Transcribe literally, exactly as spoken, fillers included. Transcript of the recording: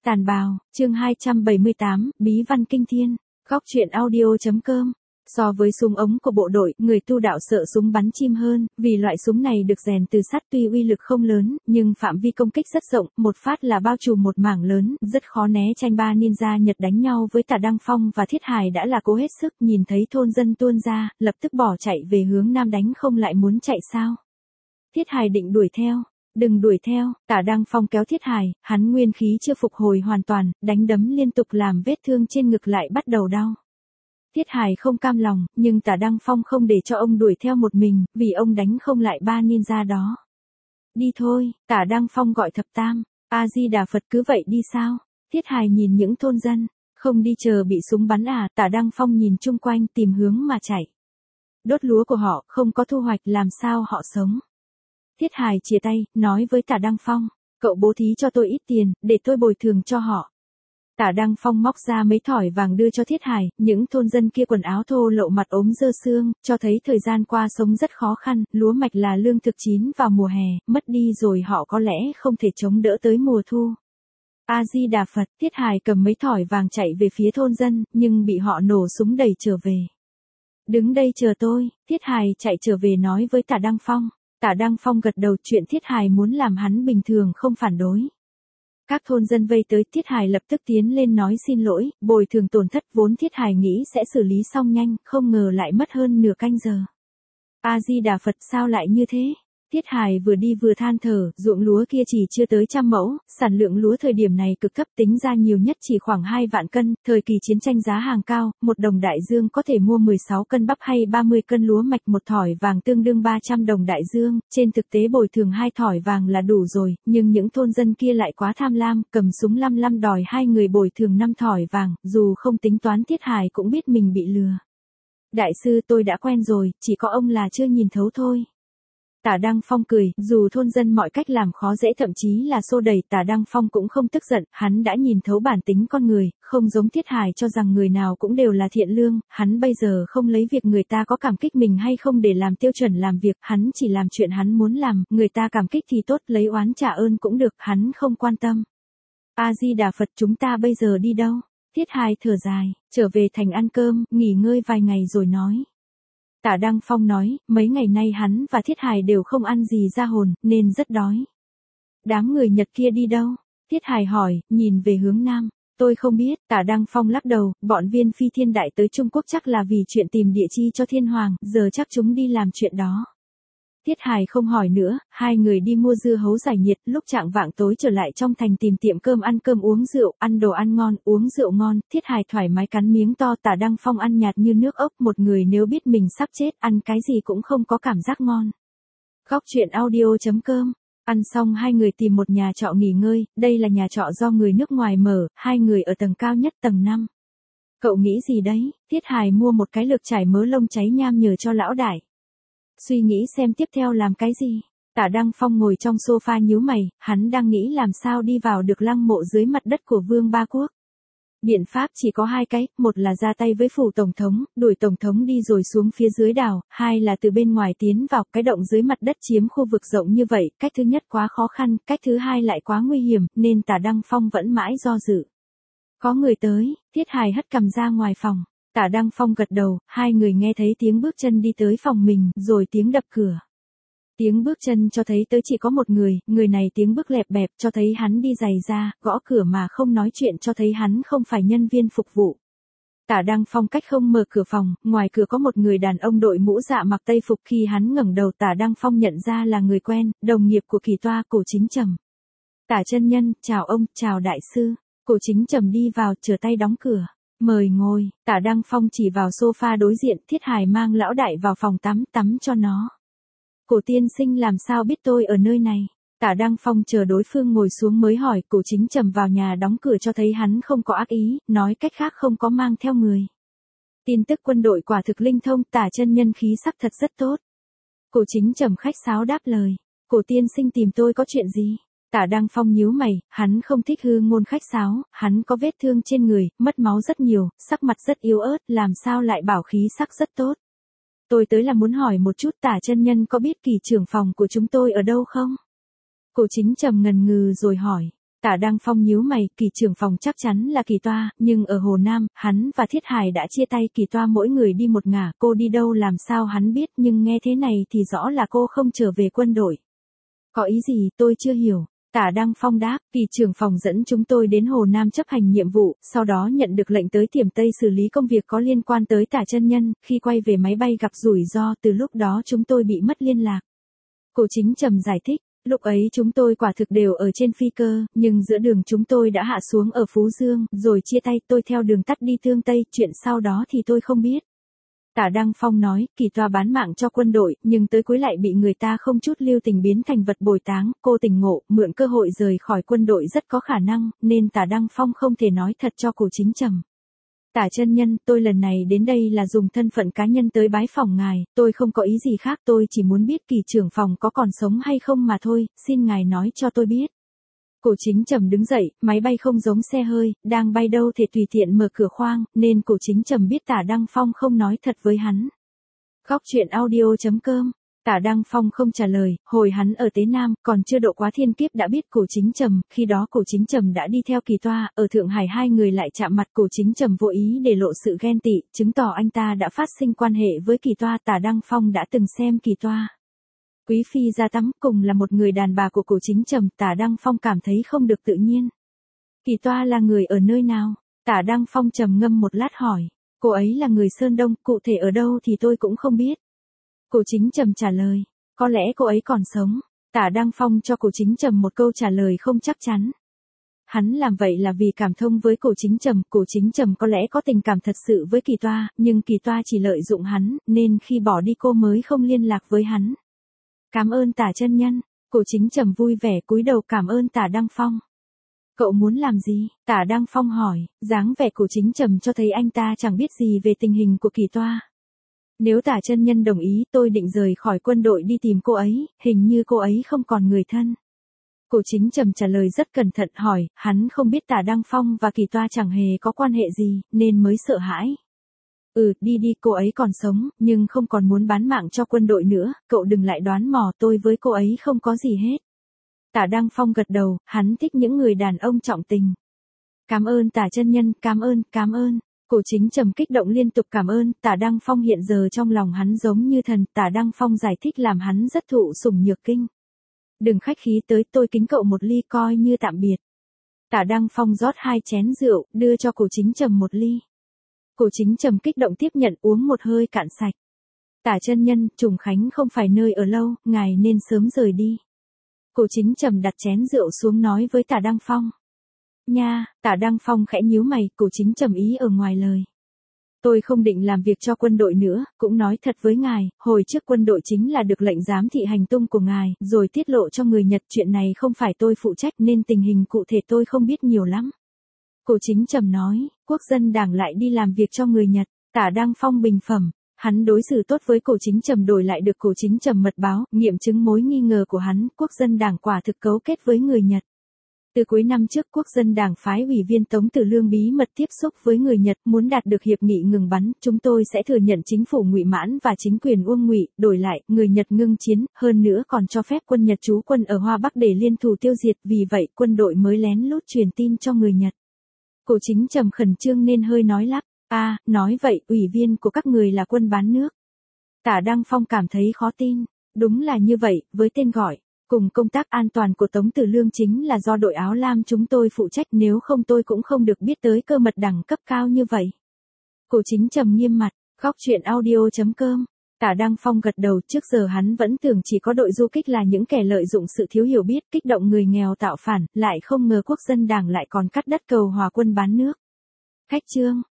Tàn bào, chương hai trăm bảy mươi tám, Bí văn kinh thiên, góc truyện audio.com. So với súng ống của bộ đội, người tu đạo sợ súng bắn chim hơn, vì loại súng này được rèn từ sắt tuy uy lực không lớn, nhưng phạm vi công kích rất rộng, một phát là bao trùm một mảng lớn, rất khó né tranh. Ba ninja Nhật đánh nhau với Tả Đăng Phong và Thiết Hải đã là cố hết sức, nhìn thấy thôn dân tuôn ra, lập tức bỏ chạy về hướng nam. Đánh không lại muốn chạy sao? Thiết Hải định đuổi theo. Đừng đuổi theo, Tả Đăng Phong kéo Thiết Hải, hắn nguyên khí chưa phục hồi hoàn toàn, đánh đấm liên tục làm vết thương trên ngực lại bắt đầu đau. Thiết Hải không cam lòng, nhưng Tả Đăng Phong không để cho ông đuổi theo một mình, vì ông đánh không lại ba ninja đó. Đi thôi, Tả Đăng Phong gọi thập tam, A-di-đà Phật, cứ vậy đi sao? Thiết Hải nhìn những thôn dân, không đi chờ bị súng bắn à? Tả Đăng Phong nhìn chung quanh tìm hướng mà chạy. Đốt lúa của họ, không có thu hoạch, làm sao họ sống? Thiết Hải chia tay, nói với Tả Đăng Phong, cậu bố thí cho tôi ít tiền, để tôi bồi thường cho họ. Tả Đăng Phong móc ra mấy thỏi vàng đưa cho Thiết Hải, những thôn dân kia quần áo thô lậu, mặt ốm dơ xương, cho thấy thời gian qua sống rất khó khăn, lúa mạch là lương thực chín vào mùa hè, mất đi rồi họ có lẽ không thể chống đỡ tới mùa thu. A-di-đà Phật, Thiết Hải cầm mấy thỏi vàng chạy về phía thôn dân, nhưng bị họ nổ súng đẩy trở về. Đứng đây chờ tôi, Thiết Hải chạy trở về nói với Tả Đăng Phong. Tả Đăng Phong gật đầu, chuyện Thiết Hải muốn làm hắn bình thường không phản đối. Các thôn dân vây tới, Thiết Hải lập tức tiến lên nói xin lỗi, bồi thường tổn thất. Vốn Thiết Hải nghĩ sẽ xử lý xong nhanh, không ngờ lại mất hơn nửa canh giờ. A-di-đà Phật, sao lại như thế? Thiết Hải vừa đi vừa than thở, ruộng lúa kia chỉ chưa tới trăm mẫu, sản lượng lúa thời điểm này cực thấp, tính ra nhiều nhất chỉ khoảng hai vạn cân, thời kỳ chiến tranh giá hàng cao, một đồng đại dương có thể mua mười sáu cân bắp hay ba mươi cân lúa mạch, một thỏi vàng tương đương ba trăm đồng đại dương, trên thực tế bồi thường hai thỏi vàng là đủ rồi, nhưng những thôn dân kia lại quá tham lam, cầm súng lăm lăm đòi hai người bồi thường năm thỏi vàng, dù không tính toán Thiết Hải cũng biết mình bị lừa. Đại sư, tôi đã quen rồi, chỉ có ông là chưa nhìn thấu thôi. Tả Đăng Phong cười, dù thôn dân mọi cách làm khó dễ, thậm chí là xô đẩy, Tả Đăng Phong cũng không tức giận, hắn đã nhìn thấu bản tính con người, không giống Thiết Hải cho rằng người nào cũng đều là thiện lương, hắn bây giờ không lấy việc người ta có cảm kích mình hay không để làm tiêu chuẩn làm việc, hắn chỉ làm chuyện hắn muốn làm, người ta cảm kích thì tốt, lấy oán trả ơn cũng được, hắn không quan tâm. A-di-đà Phật, chúng ta bây giờ đi đâu? Thiết Hải thở dài, trở về thành ăn cơm, nghỉ ngơi vài ngày rồi nói. Tả Đăng Phong nói, mấy ngày nay hắn và Thiết Hải đều không ăn gì ra hồn, nên rất đói. Đám người Nhật kia đi đâu? Thiết Hải hỏi, nhìn về hướng nam. Tôi không biết, Tả Đăng Phong lắc đầu, bọn viên phi thiên đại tới Trung Quốc chắc là vì chuyện tìm địa chi cho thiên hoàng, giờ chắc chúng đi làm chuyện đó. Thiết Hải không hỏi nữa, hai người đi mua dưa hấu giải nhiệt, lúc chạng vạng tối trở lại trong thành tìm tiệm cơm ăn cơm uống rượu, ăn đồ ăn ngon, uống rượu ngon, Thiết Hải thoải mái cắn miếng to, Tả Đăng Phong ăn nhạt như nước ốc, một người nếu biết mình sắp chết, ăn cái gì cũng không có cảm giác ngon. Góc truyện audio.com. Ăn xong hai người tìm một nhà trọ nghỉ ngơi, đây là nhà trọ do người nước ngoài mở, hai người ở tầng cao nhất, tầng năm. Cậu nghĩ gì đấy? Thiết Hải mua một cái lược trải mớ lông cháy nham nhở cho lão đại. Suy nghĩ xem tiếp theo làm cái gì. Tả Đăng Phong ngồi trong sofa nhíu mày, hắn đang nghĩ làm sao đi vào được lăng mộ dưới mặt đất của Vương Ba Quốc. Biện pháp chỉ có hai cái, một là ra tay với phủ tổng thống, đuổi tổng thống đi rồi xuống phía dưới đảo, hai là từ bên ngoài tiến vào, cái động dưới mặt đất chiếm khu vực rộng như vậy, cách thứ nhất quá khó khăn, cách thứ hai lại quá nguy hiểm, nên Tả Đăng Phong vẫn mãi do dự. Có người tới, Thiết Hải hất cằm ra ngoài phòng. Tả Đăng Phong gật đầu, hai người nghe thấy tiếng bước chân đi tới phòng mình, rồi tiếng đập cửa. Tiếng bước chân cho thấy tới chỉ có một người, người này tiếng bước lẹp bẹp, cho thấy hắn đi giày ra, gõ cửa mà không nói chuyện, cho thấy hắn không phải nhân viên phục vụ. Tả Đăng Phong cách không mở cửa phòng, ngoài cửa có một người đàn ông đội mũ dạ mặc tây phục, khi hắn ngẩng đầu Tả Đăng Phong nhận ra là người quen, đồng nghiệp của Kỳ Toa, Cổ Chính Trầm. Tả chân nhân, chào ông, chào đại sư. Cổ Chính Trầm đi vào, trở tay đóng cửa. Mời ngồi, Tả Đăng Phong chỉ vào sofa đối diện, Thiết Hải mang lão đại vào phòng tắm, tắm cho nó. Cổ tiên sinh làm sao biết tôi ở nơi này? Tả Đăng Phong chờ đối phương ngồi xuống mới hỏi. Cổ Chính Trầm vào nhà đóng cửa cho thấy hắn không có ác ý, nói cách khác không có mang theo người. Tin tức quân đội quả thực linh thông, Tả chân nhân khí sắc thật rất tốt. Cổ Chính Trầm khách sáo đáp lời. Cổ tiên sinh tìm tôi có chuyện gì? Tả Đăng Phong nhíu mày, hắn không thích hư ngôn khách sáo, hắn có vết thương trên người, mất máu rất nhiều, sắc mặt rất yếu ớt, làm sao lại bảo khí sắc rất tốt. Tôi tới là muốn hỏi một chút, Tả chân nhân có biết Kỳ trưởng phòng của chúng tôi ở đâu không? Cổ Chính Trầm ngần ngừ rồi hỏi. Tả Đăng Phong nhíu mày, Kỳ trưởng phòng chắc chắn là Kỳ Toa, nhưng ở Hồ Nam, hắn và Thiết Hải đã chia tay, Kỳ Toa mỗi người đi một ngả, cô đi đâu làm sao hắn biết, nhưng nghe thế này thì rõ là cô không trở về quân đội. Có ý gì, tôi chưa hiểu. Tả Đăng Phong đáp, Kỳ trưởng phòng dẫn chúng tôi đến Hồ Nam chấp hành nhiệm vụ, sau đó nhận được lệnh tới Tiềm Tây xử lý công việc có liên quan tới Tả chân nhân, khi quay về máy bay gặp rủi ro, từ lúc đó chúng tôi bị mất liên lạc. Cổ Chính Trầm giải thích, lúc ấy chúng tôi quả thực đều ở trên phi cơ, nhưng giữa đường chúng tôi đã hạ xuống ở Phú Dương, rồi chia tay, tôi theo đường tắt đi Thương Tây, chuyện sau đó thì tôi không biết. Tả Đăng Phong nói, Kỳ Toa bán mạng cho quân đội, nhưng tới cuối lại bị người ta không chút lưu tình biến thành vật bồi táng, cô tỉnh ngộ, mượn cơ hội rời khỏi quân đội rất có khả năng, nên Tả Đăng Phong không thể nói thật cho Cổ Chính Trầm. Tả chân nhân, tôi lần này đến đây là dùng thân phận cá nhân tới bái phỏng ngài, tôi không có ý gì khác, tôi chỉ muốn biết Kỳ trưởng phòng có còn sống hay không mà thôi, xin ngài nói cho tôi biết. Cổ Chính Trầm đứng dậy, máy bay không giống xe hơi, đang bay đâu thể tùy tiện mở cửa khoang, nên Cổ Chính Trầm biết Tả Đăng Phong không nói thật với hắn. Góc truyện audio chấm com. Tả Đăng Phong không trả lời, hồi hắn ở Tế Nam, còn chưa độ quá thiên kiếp đã biết Cổ Chính Trầm, khi đó Cổ Chính Trầm đã đi theo Kỳ Toa, ở Thượng Hải hai người lại chạm mặt, Cổ Chính Trầm vô ý để lộ sự ghen tị, chứng tỏ anh ta đã phát sinh quan hệ với Kỳ Toa, Tả Đăng Phong đã từng xem Kỳ Toa. Quý phi ra tắm, cùng là một người đàn bà của Cổ Chính Trầm, Tả Đăng Phong cảm thấy không được tự nhiên. Kỳ Toa là người ở nơi nào? Tả Đăng Phong trầm ngâm một lát hỏi. Cô ấy là người Sơn Đông, cụ thể ở đâu thì tôi cũng không biết. Cổ Chính Trầm trả lời, có lẽ cô ấy còn sống. Tả Đăng Phong cho Cổ Chính Trầm một câu trả lời không chắc chắn. Hắn làm vậy là vì cảm thông với Cổ Chính Trầm, Cổ Chính Trầm có lẽ có tình cảm thật sự với Kỳ Toa, nhưng Kỳ Toa chỉ lợi dụng hắn, nên khi bỏ đi cô mới không liên lạc với hắn. Cảm ơn Tả chân nhân. Cổ Chính Trầm vui vẻ cúi đầu cảm ơn Tả Đăng Phong. Cậu muốn làm gì? Tả Đăng Phong hỏi, dáng vẻ Cổ Chính Trầm cho thấy anh ta chẳng biết gì về tình hình của Kỳ Toa. Nếu Tả chân nhân đồng ý, tôi định rời khỏi quân đội đi tìm cô ấy, hình như cô ấy không còn người thân. Cổ Chính Trầm trả lời rất cẩn thận hỏi, hắn không biết Tả Đăng Phong và Kỳ Toa chẳng hề có quan hệ gì, nên mới sợ hãi. Ừ, đi đi, cô ấy còn sống, nhưng không còn muốn bán mạng cho quân đội nữa, cậu đừng lại đoán mò, tôi với cô ấy không có gì hết. Tả Đăng Phong gật đầu, hắn thích những người đàn ông trọng tình. Cảm ơn Tả chân nhân, cảm ơn, cảm ơn. Cổ Chính Trầm kích động liên tục cảm ơn, Tả Đăng Phong hiện giờ trong lòng hắn giống như thần, Tả Đăng Phong giải thích làm hắn rất thụ sủng nhược kinh. Đừng khách khí tới, tôi kính cậu một ly coi như tạm biệt. Tả Đăng Phong rót hai chén rượu, đưa cho Cổ Chính Trầm một ly. Cổ Chính Trầm kích động tiếp nhận uống một hơi cạn sạch. Tả chân nhân, Trùng Khánh không phải nơi ở lâu, ngài nên sớm rời đi. Cổ Chính Trầm đặt chén rượu xuống nói với Tả Đăng Phong. Nha, Tả Đăng Phong khẽ nhíu mày, Cổ Chính Trầm ý ở ngoài lời. Tôi không định làm việc cho quân đội nữa, cũng nói thật với ngài, hồi trước quân đội chính là được lệnh giám thị hành tung của ngài, rồi tiết lộ cho người Nhật, chuyện này không phải tôi phụ trách nên tình hình cụ thể tôi không biết nhiều lắm. Cổ Chính Trầm nói, Quốc dân đảng lại đi làm việc cho người Nhật, Tả Đăng Phong bình phẩm. Hắn đối xử tốt với Cổ Chính Trầm đổi lại được Cổ Chính Trầm mật báo, nghiệm chứng mối nghi ngờ của hắn, Quốc dân đảng quả thực cấu kết với người Nhật. Từ cuối năm trước, Quốc dân đảng phái ủy viên Tống Tử Lương bí mật tiếp xúc với người Nhật, muốn đạt được hiệp nghị ngừng bắn, chúng tôi sẽ thừa nhận chính phủ Ngụy Mãn và chính quyền Uông Ngụy, đổi lại, người Nhật ngưng chiến, hơn nữa còn cho phép quân Nhật trú quân ở Hoa Bắc để liên thủ tiêu diệt, vì vậy quân đội mới lén lút truyền tin cho người Nhật. Cổ Chính Trầm khẩn trương nên hơi nói lắp, a, à, nói vậy, ủy viên của các người là quân bán nước. Tả Đăng Phong cảm thấy khó tin, đúng là như vậy, với tên gọi, cùng công tác an toàn của Tống Tử Lương chính là do đội áo lam chúng tôi phụ trách, nếu không tôi cũng không được biết tới cơ mật đẳng cấp cao như vậy. Cổ Chính Trầm nghiêm mặt, góc truyện audio chấm com. Tả Đăng Phong gật đầu, trước giờ hắn vẫn tưởng chỉ có đội du kích là những kẻ lợi dụng sự thiếu hiểu biết, kích động người nghèo tạo phản, lại không ngờ Quốc dân đảng lại còn cắt đất cầu hòa quân bán nước. Khách trương,